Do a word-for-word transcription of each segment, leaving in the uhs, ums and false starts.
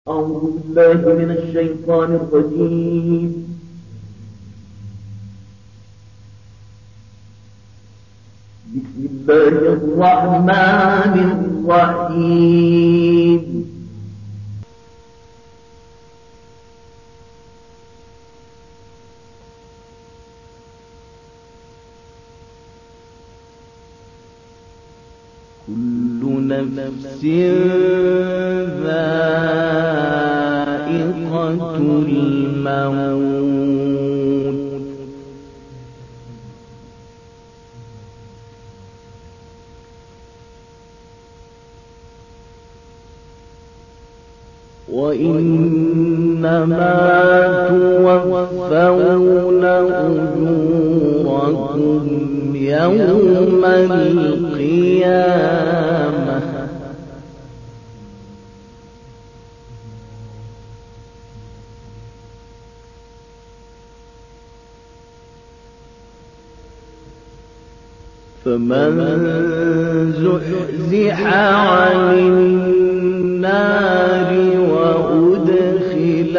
أعوذ بالله من الشيطان الرجيم. بسم الله الرحمن الرحيم. كل نفس ذائقة الموت وإنما توفون أجوركم يوم القيامة فمن زحزح عن النار وأدخل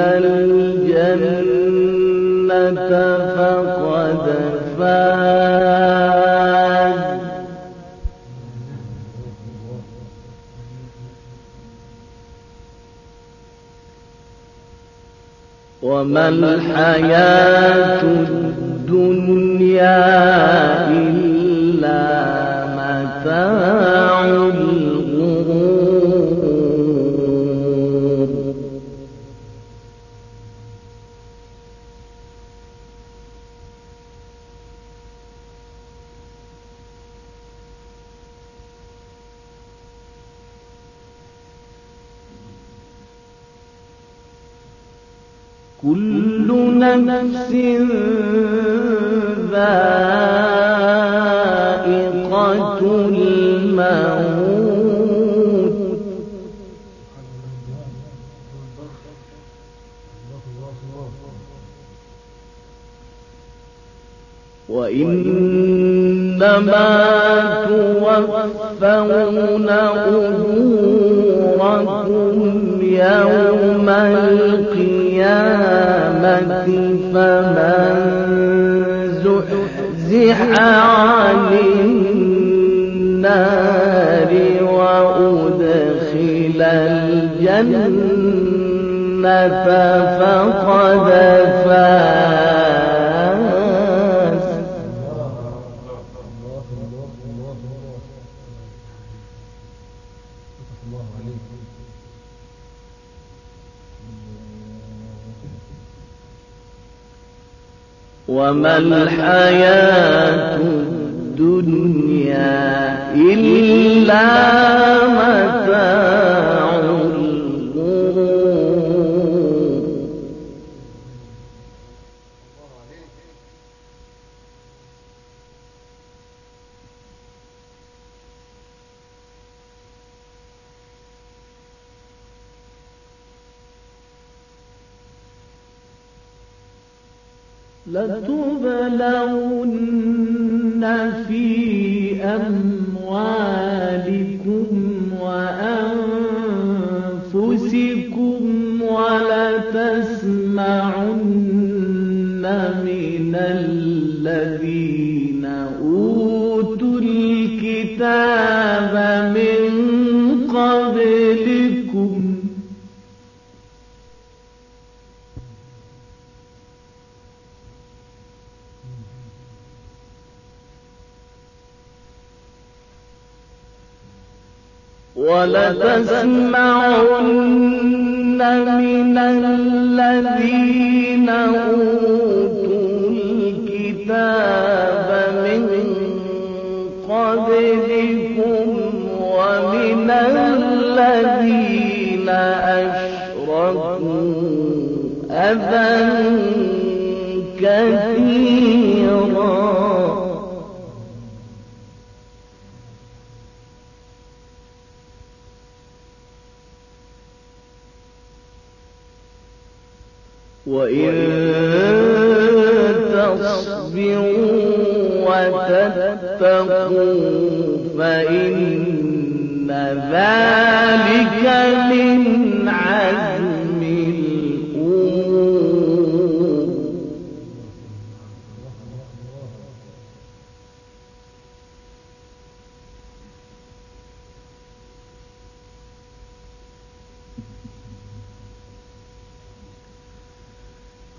الجنة فقد فاز. وما الحياة الدنيا إلا متاع الغرور. كل نفس ذائقة الموت وإنما توفون أجوركم يوم القيامة فمن زحزح عن النار وأدخل الجنة فقد فاز. وما الحياة الدنيا إلا متاع الغرور. لتبلون في أموالكم وأنفسكم ولتسمعن من الذين أوتوا الكتاب من قبلكم ولتسمعن من الذين أوتوا الكتاب من قبلكم ومن الذين أشركوا أذى كثيرا وإن تصبروا وتتقوا فإن ذلك من عزم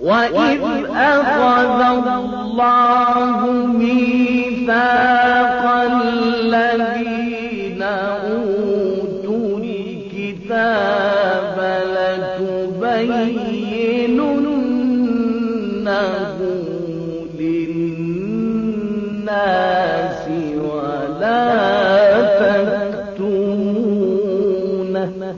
وإذ أخذ الله ميثاق الذين أوتوا الكتاب لتبيننه للناس ولا تكتمونه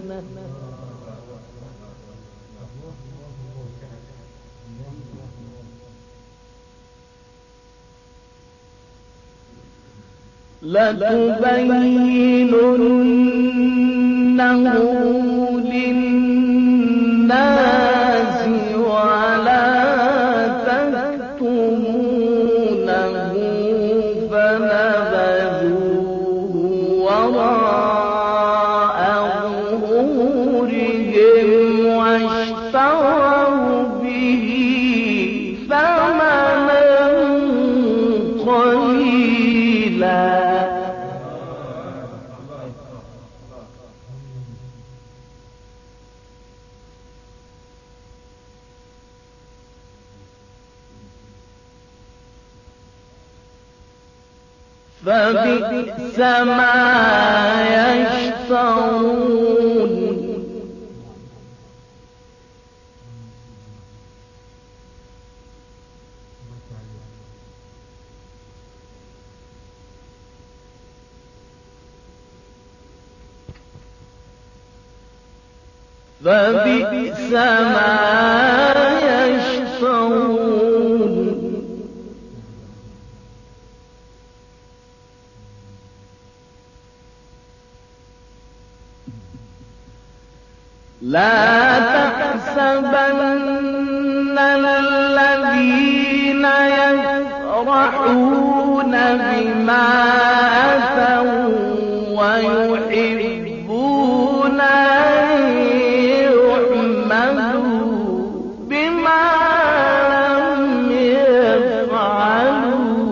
لتبيننه للناس ولا تكتمونه فنبذوه وراء ظهورهم واشتروا به ثمنا قليلا فبئس ما يشترون فبئس ما يشترون لا تحسبن الذين يفرحون بما أتوا ويحبون أن يحمدوا بما لم يفعلوا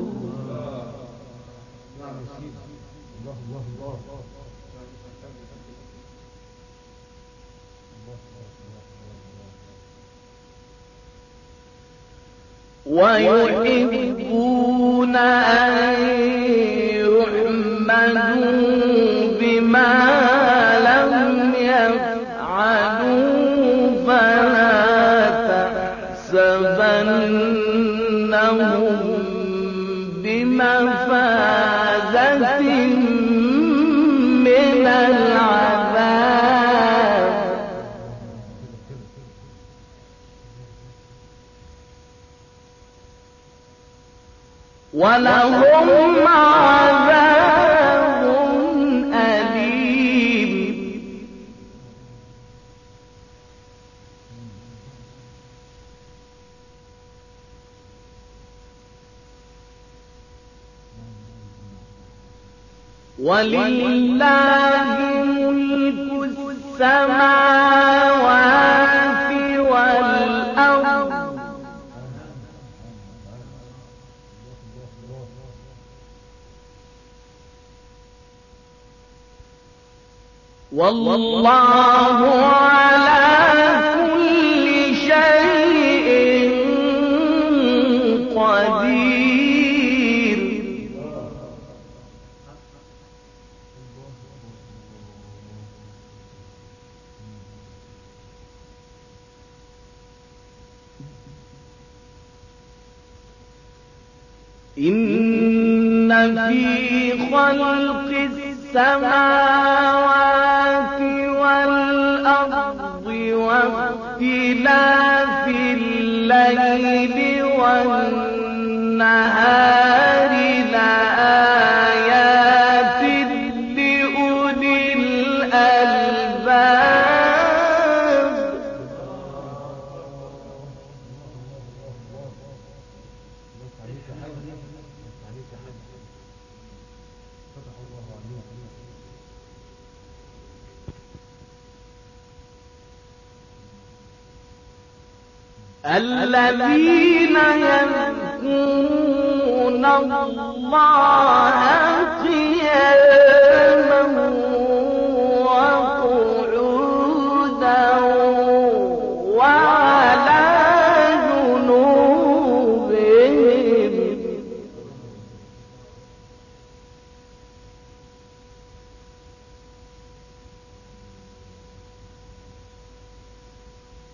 ويحبون أن يحمدوا بما لم يفعلوا فلا تحسبنهم بمفازة من العذاب ولهم عذاب أليم ولله ملك السماوات والأرض والله على كل شيء قدير إن في خلق السماوات والأرض واختلاف الليل والنهار لآيات لأولي الألباب الذين يذكرون الله قياما وقعودا وعلى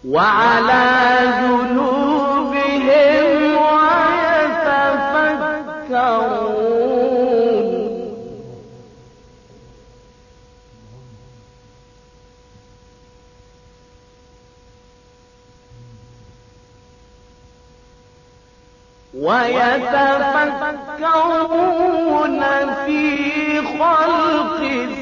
وعلى جنوبهم ويتفكرون ويتفكرون في خلق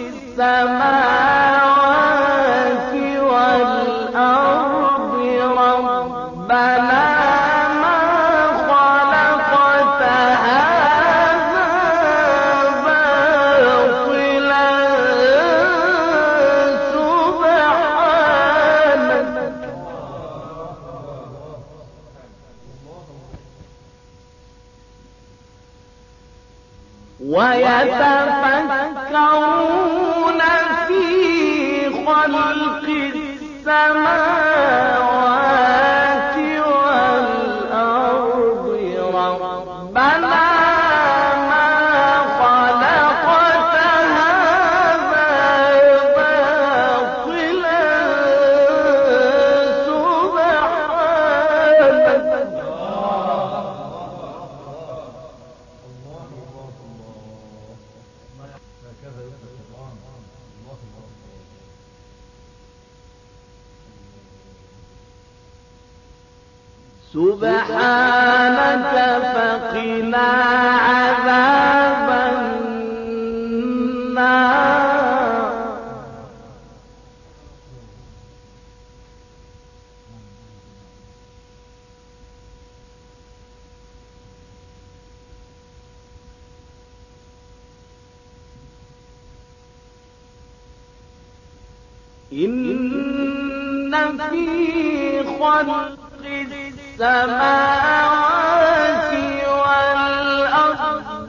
السماوات والأرض ربنا ما خلقت هذا باطلا سبحانك ويتفكرون في خلق السماوات والأرض ربنا ما خلقت هذا باطلا سبحانك سبحانك فقنا عذاب النار إن في خلق السماوات والأرض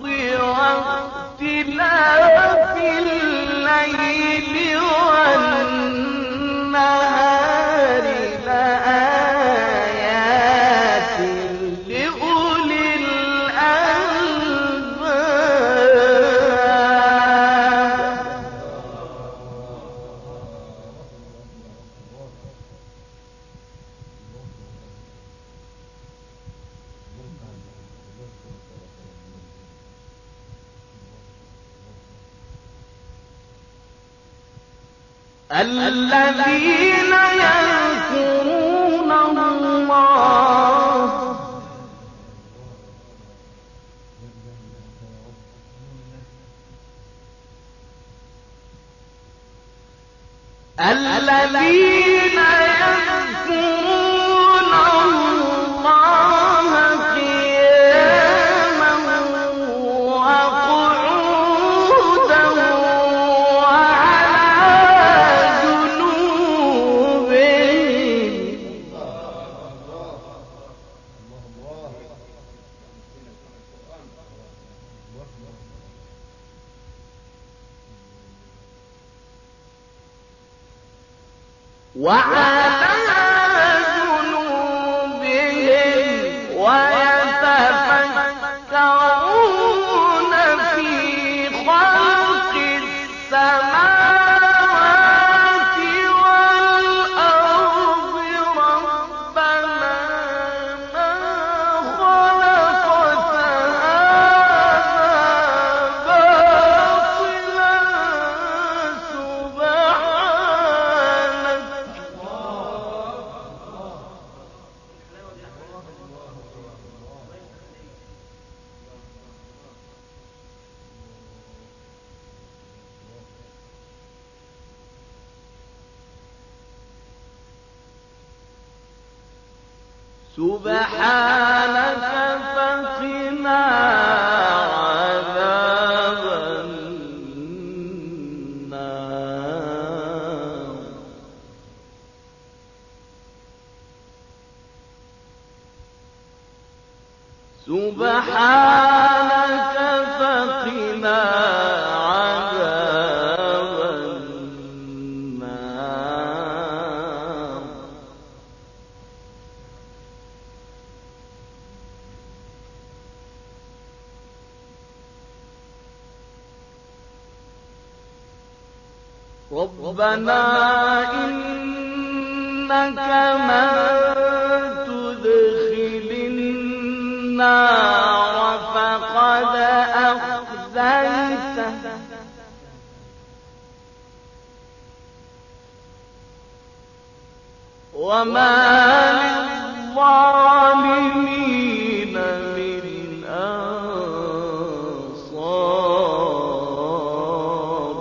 واختلاف الليل والنهار لآيات لأولي الألباب الذين يذكرون الله الذين يذكرون الله قياما وقعودا وعلى جنوبهم ويتفكرون في خلق السماوات والأرض ربنا ما خلقت هذا باطلا سبحانك سبحانك فقنا عذاب النار سبحانك فقنا عذاب النار ربنا إنك من تدخل النار فقد أخزيته وما للظالمين من أنصار.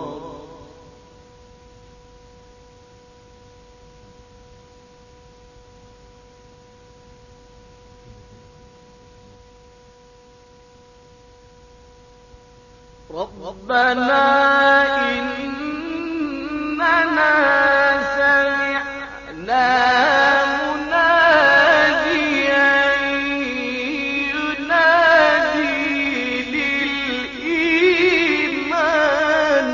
ربنا إننا سمعنا مناديا ينادي للإيمان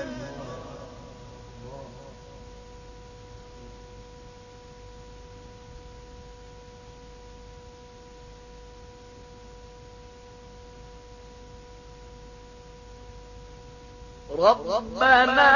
ربنا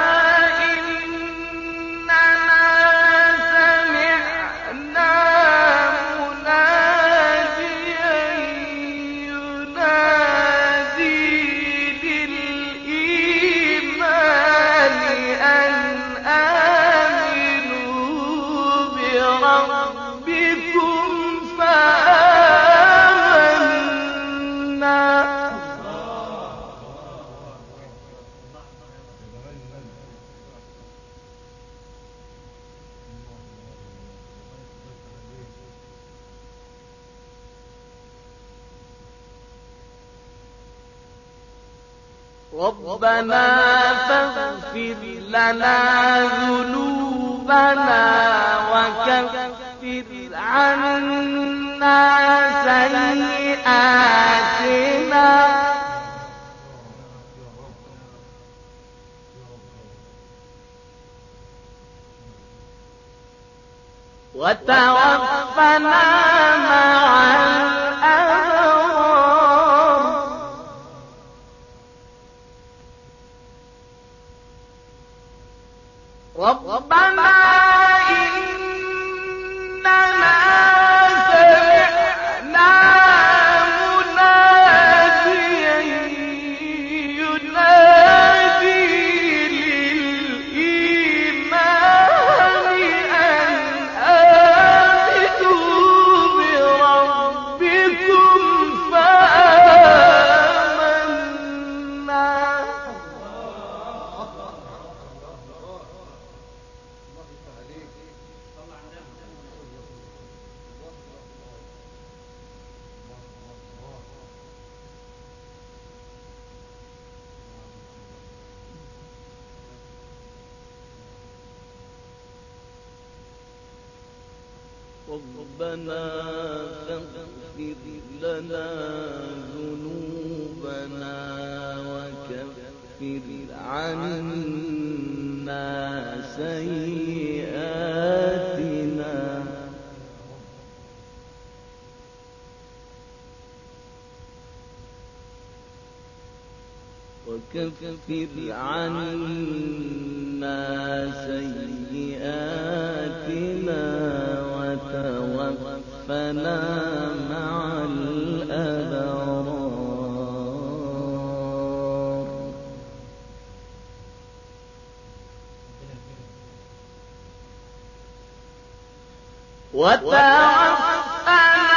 ربنا فاغفر لنا ذنوبنا وكفر عنا سيئاتنا وتوفنا مع الأبرار. ربنا إننا سمعنا مناديا ينادي للإيمان أن آمنوا بربكم فآمنا. ربنا فاغفر لنا ذنوبنا وكفر عنا سيئاتنا وكفر عنا سيئاتنا وتوفنا مع الأبرار. وتوفنا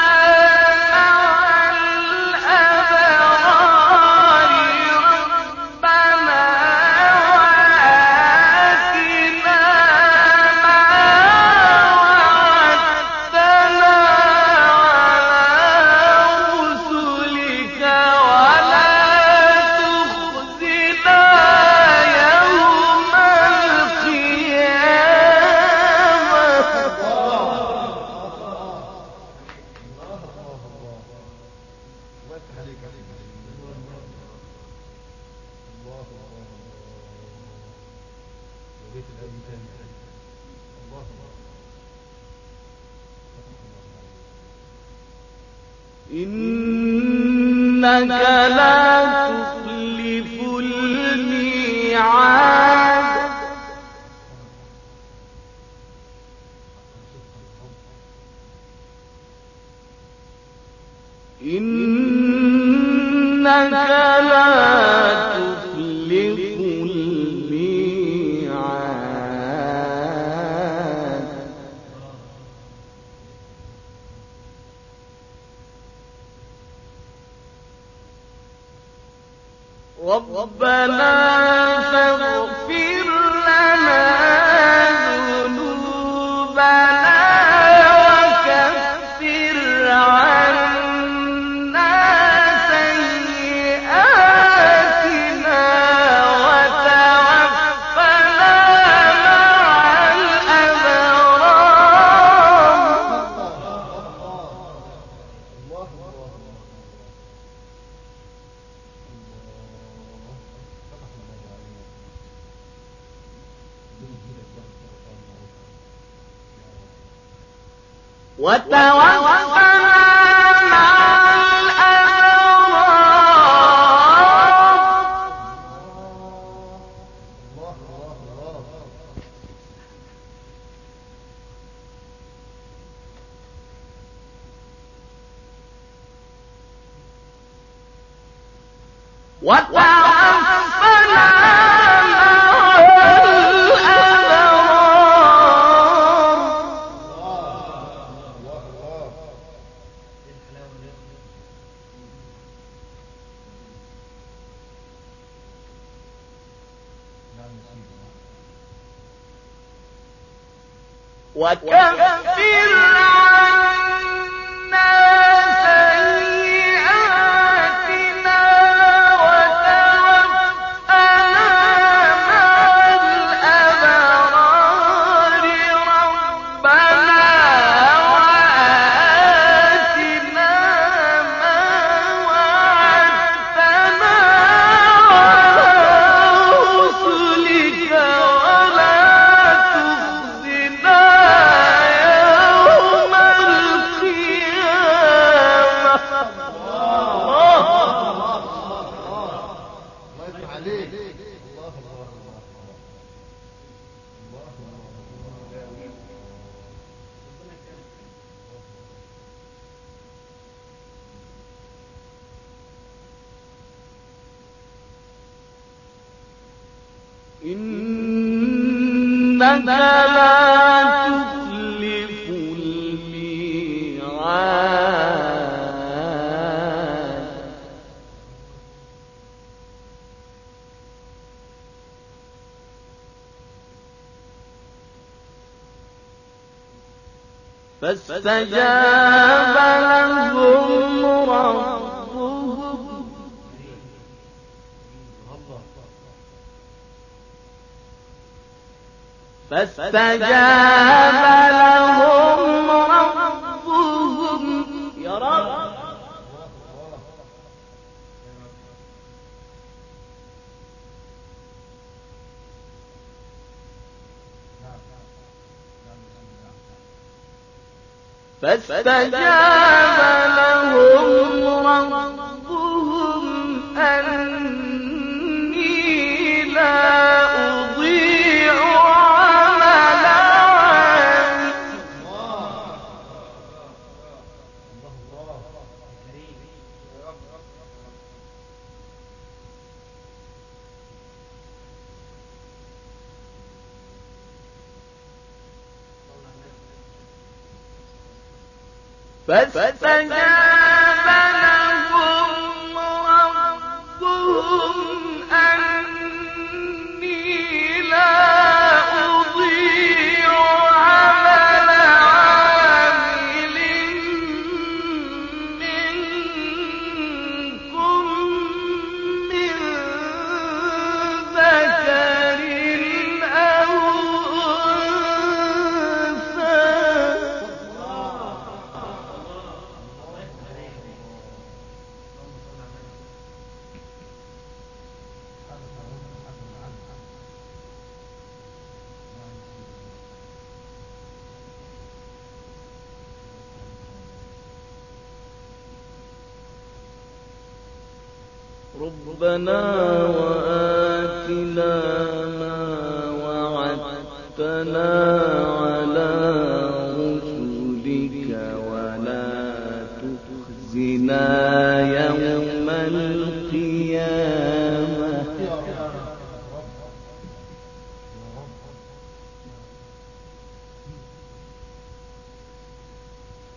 إنك لا تخلف الميعاد إنك لا تخلف الميعاد ربنا فاغفر لنا ذنوبنا وكفر عنا سيئاتنا وتوفنا مع الأبرار وتوفنا مع الأبرار وتوفنا وكفر عنا سيئاتنا وتوفنا مع الأبرار ربنا وآتنا ما وعدتنا على رسلك ولا تخزنا يوم القيامة إنك لا تخلف الميعاد فاستجاب لهم ربهم فاستجاب لهم ربهم يا رب فاستجاب لهم ربهم أني لا أضيع عمل عامل فاستجاب لهم ربهم أني لا أضيع عمل عامل منكم من ذكر أو أنثى ربنا وآتنا ما وعدتنا على رسلك ولا تخزنا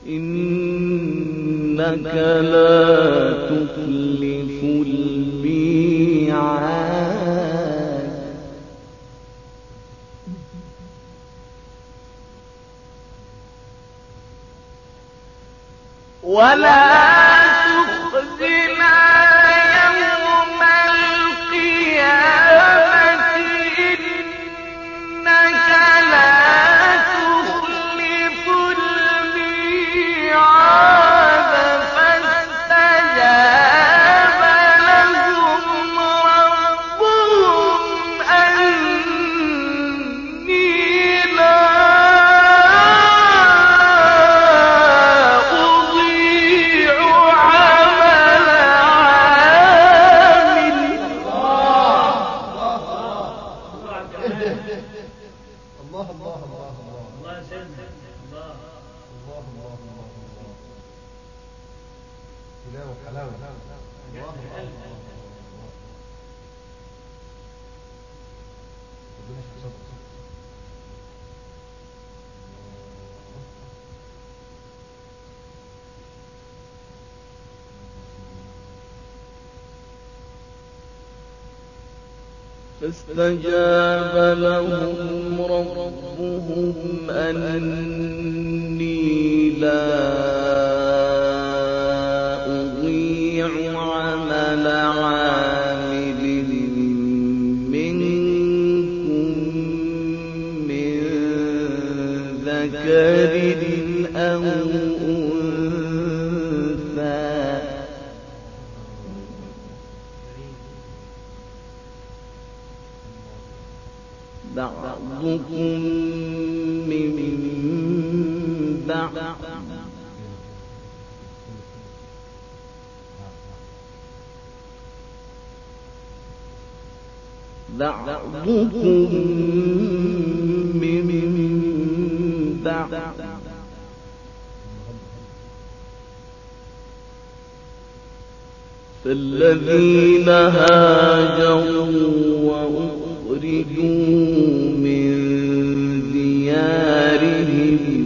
إنك لا تخلف الميعاد ولا تخزنا يوم القيامة إنك لا تخلف الميعاد فاستجاب لهم ربهم أني لا أضيع عمل عامل الله الله الله الله الله سيدنا الله الله الله الله الله تلاوة حلاوة الله الله الله ربنا يشفي صدرك فاستجاب لهم ربهم أني لا أضيع عمل عامل منكم من ذكر أو أنثى بعضكم من بعض بعضكم من بعض فالذين هاجروا وأخرجوا من ديارهم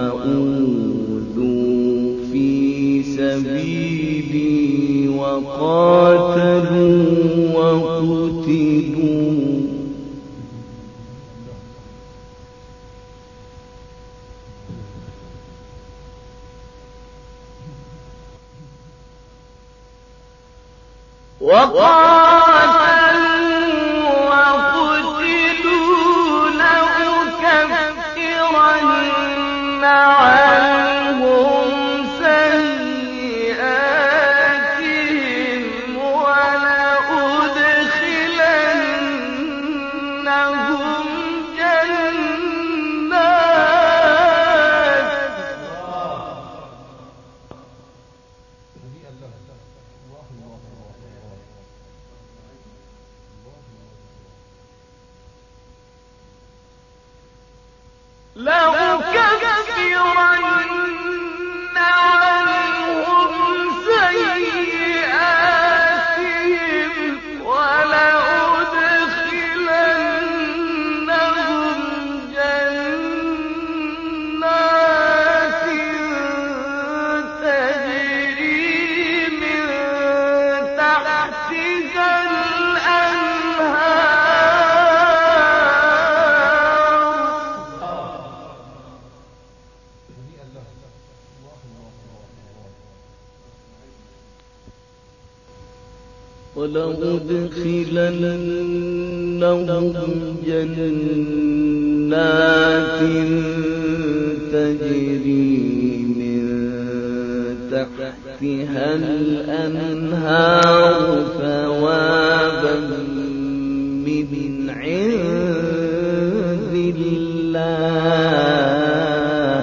وأوذوا في سبيلي وقاتلوا وقتلوا وقاتلوا وقتلوا لأكفرن عنهم سيئاتهم ولأدخلنهم جنات لأكفرن عنهم سيئاتهم ولأدخلنهم جنات تجري من تحتها الأنهار ولأدخلنهم جنات تجري من تحتها الأنهار ثوابا من عند الله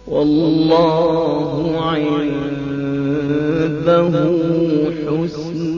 والله عنده حسن